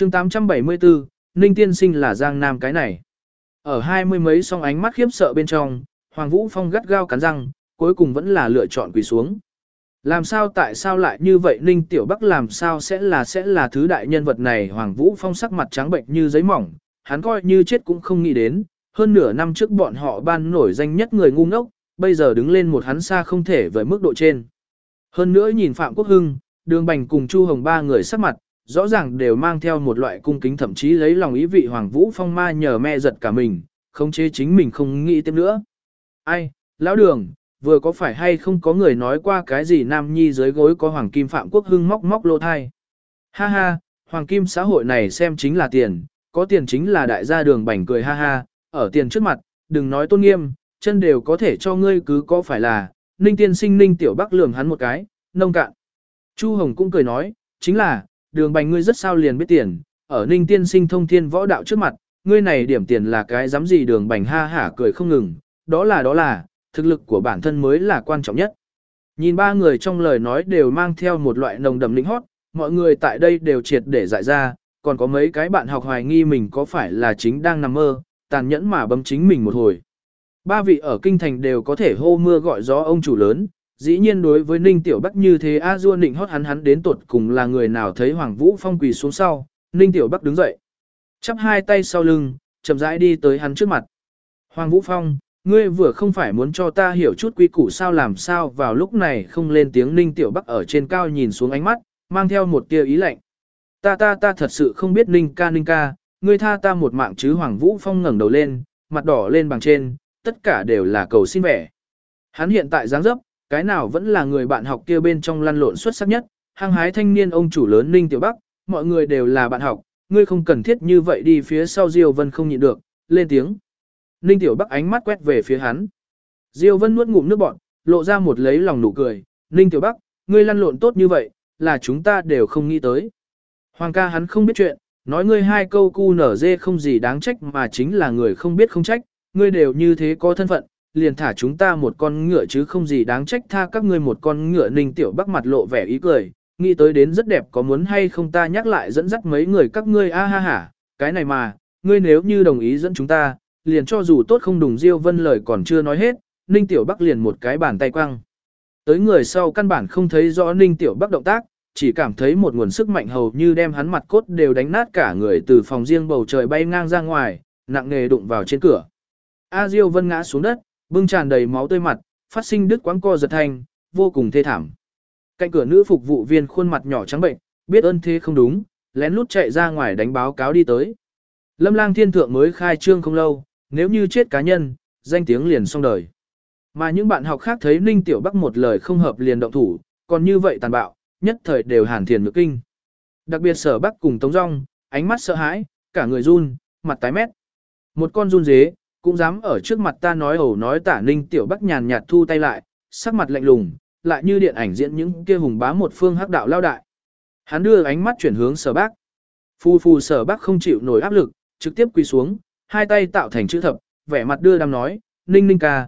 chương 874, Ninh tiên sinh là Giang Nam cái này. Ở hai mươi mấy song ánh mắt khiếp sợ bên trong, Hoàng Vũ Phong gắt gao cắn răng, cuối cùng vẫn là lựa chọn quỳ xuống. Làm sao tại sao lại như vậy Ninh Tiểu Bắc làm sao sẽ là thứ đại nhân vật này. Hoàng Vũ Phong sắc mặt trắng bệnh như giấy mỏng, hắn coi như chết cũng không nghĩ đến, hơn nửa năm trước bọn họ ban nổi danh nhất người ngu ngốc, bây giờ đứng lên một hắn xa không thể với mức độ trên. Hơn nữa nhìn Phạm Quốc Hưng, Đường Bành cùng Chu Hồng ba người sắc mặt, rõ ràng đều mang theo một loại cung kính, thậm chí lấy lòng ý vị. Hoàng Vũ Phong ma nhờ me giật cả mình, khống chế chính mình không nghĩ tiếp nữa. Ai, lão Đường, vừa có phải hay không có người nói qua cái gì nam nhi dưới gối có hoàng kim. Phạm Quốc Hưng móc móc lỗ thai. Ha ha, hoàng kim xã hội này xem chính là tiền, có tiền chính là đại gia. Đường Bành cười ha ha, ở tiền trước mặt, đừng nói tôn nghiêm, chân đều có thể cho ngươi cứ có phải là. Ninh tiên sinh. Ninh Tiểu Bắc lườm hắn một cái, nông cạn. Chu Hồng cũng cười nói, chính là, Đường Bành ngươi rất sao liền biết tiền, ở Ninh tiên sinh thông thiên võ đạo trước mặt, ngươi này điểm tiền là cái dám gì. Đường Bành ha hả cười không ngừng, đó là, thực lực của bản thân mới là quan trọng nhất. Nhìn ba người trong lời nói đều mang theo một loại nồng đậm lĩnh hót, mọi người tại đây đều triệt để dại ra, còn có mấy cái bạn học hoài nghi mình có phải là chính đang nằm mơ, tàn nhẫn mà bấm chính mình một hồi. Ba vị ở kinh thành đều có thể hô mưa gọi gió ông chủ lớn, dĩ nhiên đối với Ninh Tiểu Bắc như thế a dua nịnh hót hắn đến tột cùng là người nào. Thấy Hoàng Vũ Phong quỳ xuống sau, Ninh Tiểu Bắc đứng dậy, chắp hai tay sau lưng, chậm rãi đi tới hắn trước mặt. Hoàng Vũ Phong, ngươi vừa không phải muốn cho ta hiểu chút quy củ sao, làm sao vào lúc này không lên tiếng. Ninh Tiểu Bắc ở trên cao nhìn xuống, ánh mắt mang theo một tia ý lạnh. Ta thật sự không biết. Ninh ca, ngươi tha ta một mạng chứ. Hoàng Vũ Phong ngẩng đầu lên, mặt đỏ lên bằng trên, tất cả đều là cầu xin vẻ. Hắn hiện tại dáng dấp, cái nào vẫn là người bạn học kia bên trong lăn lộn xuất sắc nhất, hăng hái thanh niên ông chủ lớn Ninh Tiểu Bắc, mọi người đều là bạn học, ngươi không cần thiết như vậy đi. Phía sau Diêu Vân không nhịn được, lên tiếng. Ninh Tiểu Bắc ánh mắt quét về phía hắn. Diêu Vân nuốt ngụm nước bọt, lộ ra một lấy lòng nụ cười. Ninh Tiểu Bắc, ngươi lăn lộn tốt như vậy, là chúng ta đều không nghĩ tới. Hoàng ca hắn không biết chuyện, nói ngươi hai câu cu nở dê không gì đáng trách, mà chính là người không biết không trách, ngươi đều như thế có thân phận, liền thả chúng ta một con ngựa chứ không gì đáng trách, tha các ngươi một con ngựa. Ninh Tiểu Bắc mặt lộ vẻ ý cười, nghĩ tới đến rất đẹp, có muốn hay không ta nhắc lại dẫn dắt mấy người các ngươi. A ha hả, cái này mà, ngươi nếu như đồng ý dẫn chúng ta, liền cho dù tốt không đùng. Diêu Vân lời còn chưa nói hết, Ninh Tiểu Bắc liền một cái bàn tay quăng tới. Người sau căn bản không thấy rõ Ninh Tiểu Bắc động tác, chỉ cảm thấy một nguồn sức mạnh hầu như đem hắn mặt cốt đều đánh nát, cả người từ phòng riêng bầu trời bay ngang ra ngoài, nặng nề đụng vào trên cửa. A Diêu Vân ngã xuống đất, bưng tràn đầy máu tươi mặt, phát sinh đứt quãng co giật thanh, vô cùng thê thảm. Cạnh cửa nữ phục vụ viên khuôn mặt nhỏ trắng bệnh, biết ơn thế không đúng, lén lút chạy ra ngoài đánh báo cáo đi tới. Lâm Lang Thiên Thượng mới khai trương không lâu, nếu như chết cá nhân, danh tiếng liền xong đời. Mà những bạn học khác thấy Ninh Tiểu Bắc một lời không hợp liền động thủ, còn như vậy tàn bạo, nhất thời đều hàn thiền ngược kinh. Đặc biệt Sở Bắc cùng Tống Dung, ánh mắt sợ hãi, cả người run, mặt tái mét. Một con run dế, cũng dám ở trước mặt ta nói ẩu nói tả. Ninh Tiểu Bắc nhàn nhạt thu tay lại, sắc mặt lạnh lùng, lại như điện ảnh diễn những kia hùng bá một phương hắc đạo lao đại. Hắn đưa ánh mắt chuyển hướng Sở Bắc. Phù Sở Bắc không chịu nổi áp lực, trực tiếp quỳ xuống, hai tay tạo thành chữ thập, vẻ mặt đưa đám nói, Ninh ca,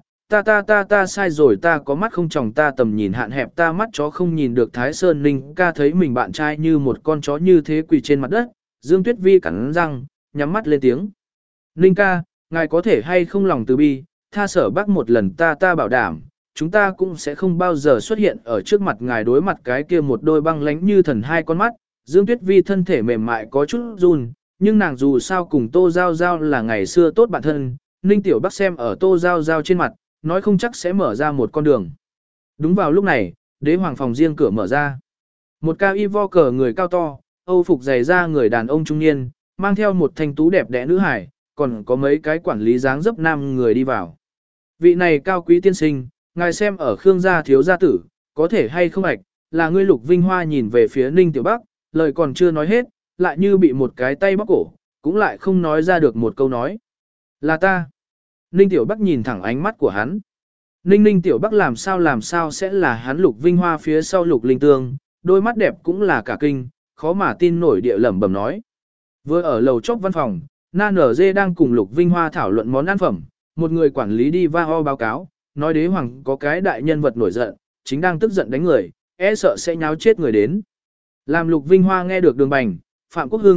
ta sai rồi, ta có mắt không tròng, ta tầm nhìn hạn hẹp, ta mắt chó không nhìn được Thái Sơn. Ninh ca thấy mình bạn trai như một con chó như thế quỳ trên mặt đất, Dương Tuyết Vi cắn răng, nhắm mắt lên tiếng. Ninh ca, ngài có thể hay không lòng từ bi, tha Sở Bắc một lần, ta bảo đảm, chúng ta cũng sẽ không bao giờ xuất hiện ở trước mặt ngài. Đối mặt cái kia một đôi băng lánh như thần hai con mắt, Dương Tuyết Vi thân thể mềm mại có chút run, nhưng nàng dù sao cùng Tô Giao Giao là ngày xưa tốt bạn thân, Ninh Tiểu Bắc xem ở Tô Giao Giao trên mặt, nói không chắc sẽ mở ra một con đường. Đúng vào lúc này, đế hoàng phòng riêng cửa mở ra. Một cao y vo cờ người cao to, Âu phục dày ra người đàn ông trung niên, mang theo một thanh tú đẹp đẽ nữ hải, còn có mấy cái quản lý dáng dấp nam người đi vào. Vị này cao quý tiên sinh, ngài xem ở Khương gia thiếu gia tử, có thể hay không ạch, là ngươi. Lục Vinh Hoa nhìn về phía Ninh Tiểu Bắc, lời còn chưa nói hết, lại như bị một cái tay bóp cổ, cũng lại không nói ra được một câu nói. Là ta. Ninh Tiểu Bắc nhìn thẳng ánh mắt của hắn. Ninh Tiểu Bắc làm sao sẽ là hắn. Lục Vinh Hoa phía sau Lục Linh Tương, đôi mắt đẹp cũng là cả kinh, khó mà tin nổi địa lẩm bẩm nói. Vừa ở lầu chóp văn phòng, Na Nở Dê đang cùng Lục Vinh Hoa thảo luận món ăn phẩm, một người quản lý đi va ho báo cáo, nói đế hoàng có cái đại nhân vật nổi giận, chính đang tức giận đánh người, e sợ sẽ nháo chết người đến. Làm Lục Vinh Hoa nghe được Đường Bành, Phạm Quốc Hưng,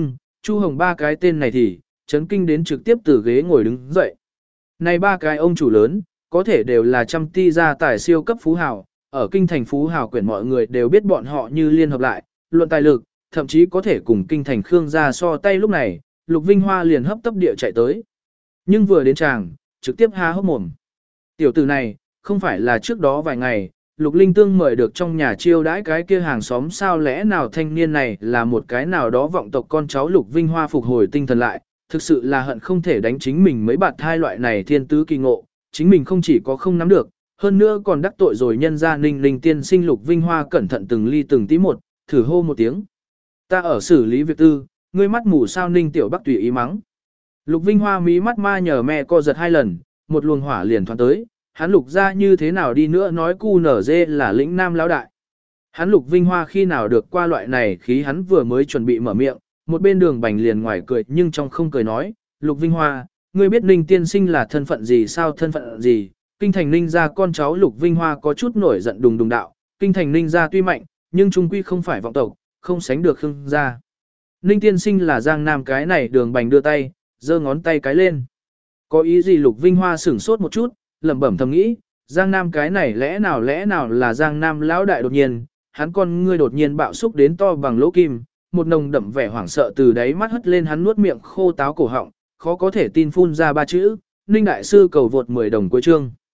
Chu Hồng ba cái tên này thì, chấn kinh đến trực tiếp từ ghế ngồi đứng dậy. Này ba cái ông chủ lớn, có thể đều là trăm ti gia tài siêu cấp phú hào, ở kinh thành phú hào quyển mọi người đều biết bọn họ như liên hợp lại, luận tài lực, thậm chí có thể cùng kinh thành Khương gia so tay lúc này, Lục Vinh Hoa liền hấp tấp địa chạy tới. Nhưng vừa đến tràng, trực tiếp há hốc mồm. Tiểu tử này, không phải là trước đó vài ngày, Lục Linh Tương mời được trong nhà chiêu đãi cái kia hàng xóm sao lẽ nào thanh niên này là một cái nào đó vọng tộc con cháu Lục Vinh Hoa phục hồi tinh thần lại, thực sự là hận không thể đánh chính mình mấy bạt thai loại này thiên tứ kỳ ngộ, chính mình không chỉ có không nắm được, hơn nữa còn đắc tội rồi nhân gia Ninh Linh tiên sinh Lục Vinh Hoa cẩn thận từng ly từng tí một, thử hô một tiếng. Ta ở xử lý việc tư, ngươi mắt mù sao Ninh Tiểu Bắc tùy ý mắng. Lục Vinh Hoa mí mắt ma nhờ mẹ co giật hai lần, một luồng hỏa liền thoáng tới, hắn Lục ra như thế nào đi nữa nói cu nở dê là lĩnh nam lão đại. Hắn Lục Vinh Hoa khi nào được qua loại này khí hắn vừa mới chuẩn bị mở miệng, một bên đường bành liền ngoài cười nhưng trong không cười nói, Lục Vinh Hoa, ngươi biết Ninh tiên sinh là thân phận gì sao thân phận gì, kinh thành Ninh gia con cháu Lục Vinh Hoa có chút nổi giận đùng đùng đạo, kinh thành Ninh gia tuy mạnh, nhưng trung quy không phải vọng tộc, không sánh được Khương gia. Ninh tiên sinh là Giang Nam cái này đường bành đưa tay, giơ ngón tay cái lên. Có ý gì Lục Vinh Hoa sửng sốt một chút, lẩm bẩm thầm nghĩ, Giang Nam cái này lẽ nào là Giang Nam lão đại đột nhiên, hắn con ngươi đột nhiên bạo xúc đến to bằng lỗ kim, một nồng đậm vẻ hoảng sợ từ đáy mắt hất lên hắn nuốt miệng khô táo cổ họng, khó có thể tin phun ra ba chữ, Ninh đại sư cầu vượt 10 đồng cuối chương.